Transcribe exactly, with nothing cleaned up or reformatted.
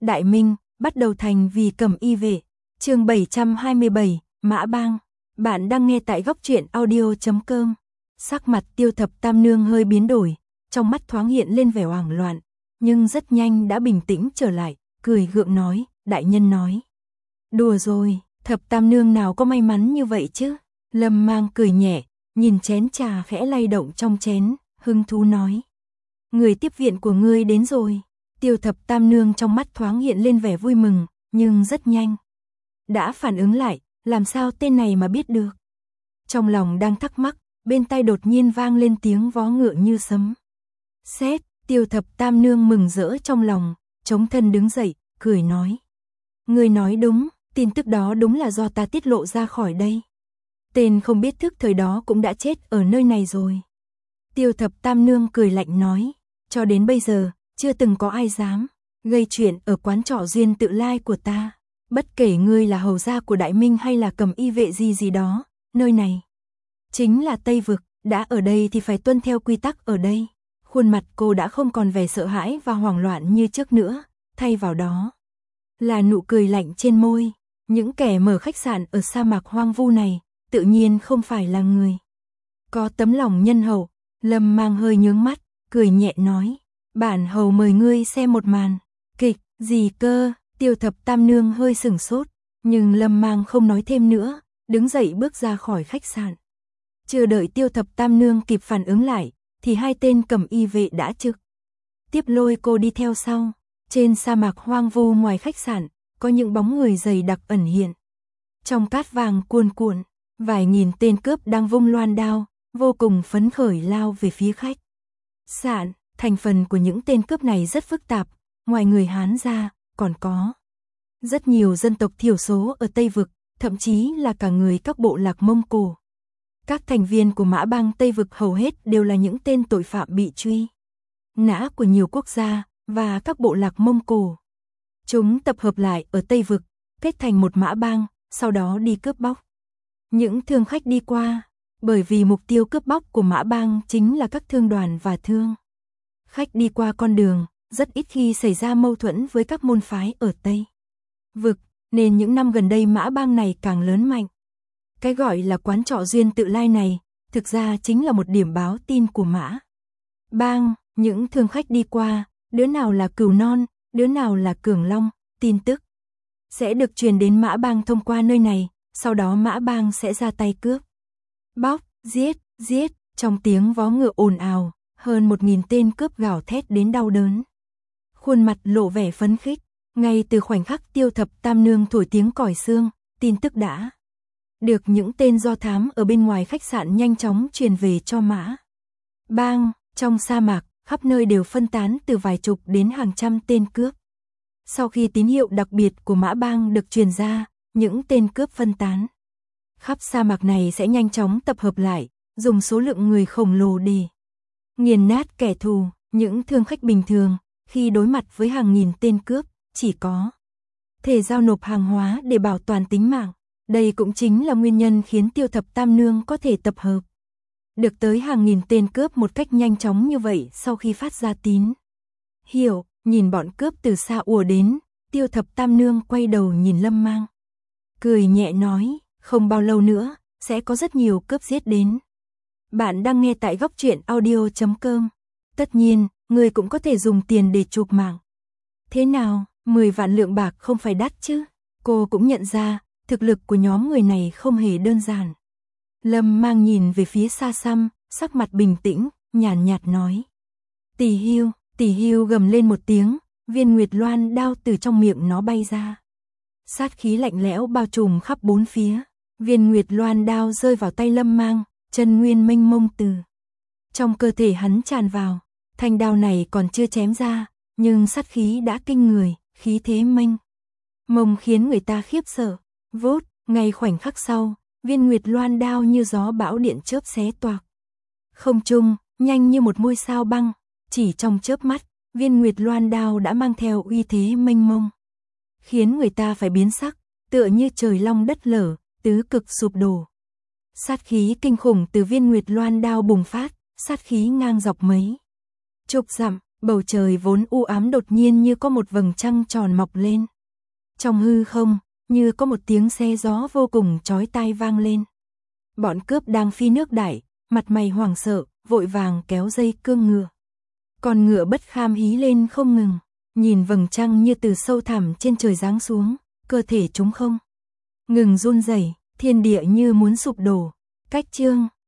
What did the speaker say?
Đại Minh, bắt đầu thành vì Cẩm Y vệ. Chương bảy trăm hai mươi bảy, Mã Bang. Bạn đang nghe tại góc truyện audio chấm com. Sắc mặt Tiêu Thập Tam Nương hơi biến đổi, trong mắt thoáng hiện lên vẻ hoảng loạn, nhưng rất nhanh đã bình tĩnh trở lại, cười gượng nói, đại nhân nói. Đùa rồi, Thập Tam Nương nào có may mắn như vậy chứ? Lâm Mang cười nhẹ, nhìn chén trà khẽ lay động trong chén, hứng thú nói. Người tiếp viện của ngươi đến rồi. Tiêu Thập Tam Nương trong mắt thoáng hiện lên vẻ vui mừng, nhưng rất nhanh đã phản ứng lại, làm sao tên này mà biết được. Trong lòng đang thắc mắc, bên tai đột nhiên vang lên tiếng vó ngựa như sấm. Xét, Tiêu Thập Tam Nương mừng rỡ trong lòng, chống thân đứng dậy, cười nói. Người nói đúng, tin tức đó đúng là do ta tiết lộ ra khỏi đây. Tên không biết thức thời đó cũng đã chết ở nơi này rồi. Tiêu Thập Tam Nương cười lạnh nói, cho đến bây giờ, chưa từng có ai dám gây chuyện ở quán trọ Duyên Tự Lai của ta. Bất kể ngươi là hầu gia của Đại Minh hay là Cẩm Y vệ gì gì đó, nơi này chính là Tây Vực, đã ở đây thì phải tuân theo quy tắc ở đây. Khuôn mặt cô đã không còn vẻ sợ hãi và hoảng loạn như trước nữa, thay vào đó là nụ cười lạnh trên môi. Những kẻ mở khách sạn ở sa mạc hoang vu này, tự nhiên không phải là người có tấm lòng nhân hậu. Lâm Mang hơi nhướng mắt, cười nhẹ nói, bản hầu mời ngươi xem một màn kịch. Gì cơ? Tiêu Thập Tam Nương hơi sửng sốt, nhưng Lâm Mang không nói thêm nữa, đứng dậy bước ra khỏi khách sạn. Chưa đợi Tiêu Thập Tam Nương kịp phản ứng lại, thì hai tên Cẩm Y vệ đã trực tiếp lôi cô đi theo sau. Trên sa mạc hoang vu ngoài khách sạn, có những bóng người dày đặc ẩn hiện. Trong cát vàng cuồn cuộn, vài nghìn tên cướp đang vung loan đao, vô cùng phấn khởi lao về phía khách sạn. Thành phần của những tên cướp này rất phức tạp, ngoài người Hán ra, còn có rất nhiều dân tộc thiểu số ở Tây Vực, thậm chí là cả người các bộ lạc Mông Cổ. Các thành viên của Mã Bang Tây Vực hầu hết đều là những tên tội phạm bị truy nã của nhiều quốc gia và các bộ lạc Mông Cổ. Chúng tập hợp lại ở Tây Vực, kết thành một Mã Bang, sau đó đi cướp bóc những thương khách đi qua, bởi vì mục tiêu cướp bóc của Mã Bang chính là các thương đoàn và thương khách đi qua con đường, rất ít khi xảy ra mâu thuẫn với các môn phái ở Tây Vực, nên những năm gần đây Mã Bang này càng lớn mạnh. Cái gọi là quán trọ Duyên Tự Lai này, thực ra chính là một điểm báo tin của Mã Bang. Những thương khách đi qua, đứa nào là Cừu Non, đứa nào là Cường Long, tin tức sẽ được truyền đến Mã Bang thông qua nơi này, sau đó Mã Bang sẽ ra tay cướp bóc, giết, giết. Trong tiếng vó ngựa ồn ào, hơn một nghìn tên cướp gào thét đến đau đớn, khuôn mặt lộ vẻ phấn khích. Ngay từ khoảnh khắc Tiêu Thập Tam Nương thổi tiếng còi xương, tin tức đã được những tên do thám ở bên ngoài khách sạn nhanh chóng truyền về cho Mã Bang. Trong sa mạc, khắp nơi đều phân tán từ vài chục đến hàng trăm tên cướp. Sau khi tín hiệu đặc biệt của Mã Bang được truyền ra, những tên cướp phân tán khắp sa mạc này sẽ nhanh chóng tập hợp lại, dùng số lượng người khổng lồ để nghiền nát kẻ thù. Những thương khách bình thường, khi đối mặt với hàng nghìn tên cướp, chỉ có thể giao nộp hàng hóa để bảo toàn tính mạng. Đây cũng chính là nguyên nhân khiến Tiêu Thập Tam Nương có thể tập hợp được tới hàng nghìn tên cướp một cách nhanh chóng như vậy. Sau khi phát ra tín hiệu, nhìn bọn cướp từ xa ùa đến, Tiêu Thập Tam Nương quay đầu nhìn Lâm Mang, cười nhẹ nói, không bao lâu nữa, sẽ có rất nhiều cướp giết đến. Bạn đang nghe tại góc truyện audio chấm com. Tất nhiên, người cũng có thể dùng tiền để chuộc mạng. Thế nào, mười vạn lượng bạc không phải đắt chứ? Cô cũng nhận ra, thực lực của nhóm người này không hề đơn giản. Lâm Mang nhìn về phía xa xăm, sắc mặt bình tĩnh, nhàn nhạt nói. Tỷ Hưu, Tỷ Hưu gầm lên một tiếng, viên nguyệt loan đao từ trong miệng nó bay ra. Sát khí lạnh lẽo bao trùm khắp bốn phía. Viên nguyệt loan đao rơi vào tay Lâm Mang, chân nguyên mênh mông từ trong cơ thể hắn tràn vào. Thanh đao này còn chưa chém ra, nhưng sát khí đã kinh người, khí thế mênh mông khiến người ta khiếp sợ. Vút, ngay khoảnh khắc sau, viên nguyệt loan đao như gió bão điện chớp xé toạc không trung, nhanh như một ngôi sao băng. Chỉ trong chớp mắt, viên nguyệt loan đao đã mang theo uy thế mênh mông, khiến người ta phải biến sắc, tựa như trời long đất lở, tứ cực sụp đổ. Sát khí kinh khủng từ viên nguyệt loan đao bùng phát, sát khí ngang dọc mấy chục dặm, Bầu trời vốn u ám đột nhiên như có một vầng trăng tròn mọc lên. Trong hư không, như có một tiếng xe gió vô cùng chói tai vang lên. Bọn cướp đang phi nước đại, mặt mày hoảng sợ, vội vàng kéo dây cương ngựa. Con ngựa bất kham hí lên không ngừng, nhìn vầng trăng như từ sâu thẳm trên trời giáng xuống, cơ thể chúng không ngừng run rẩy, thiên địa như muốn sụp đổ. Cách chương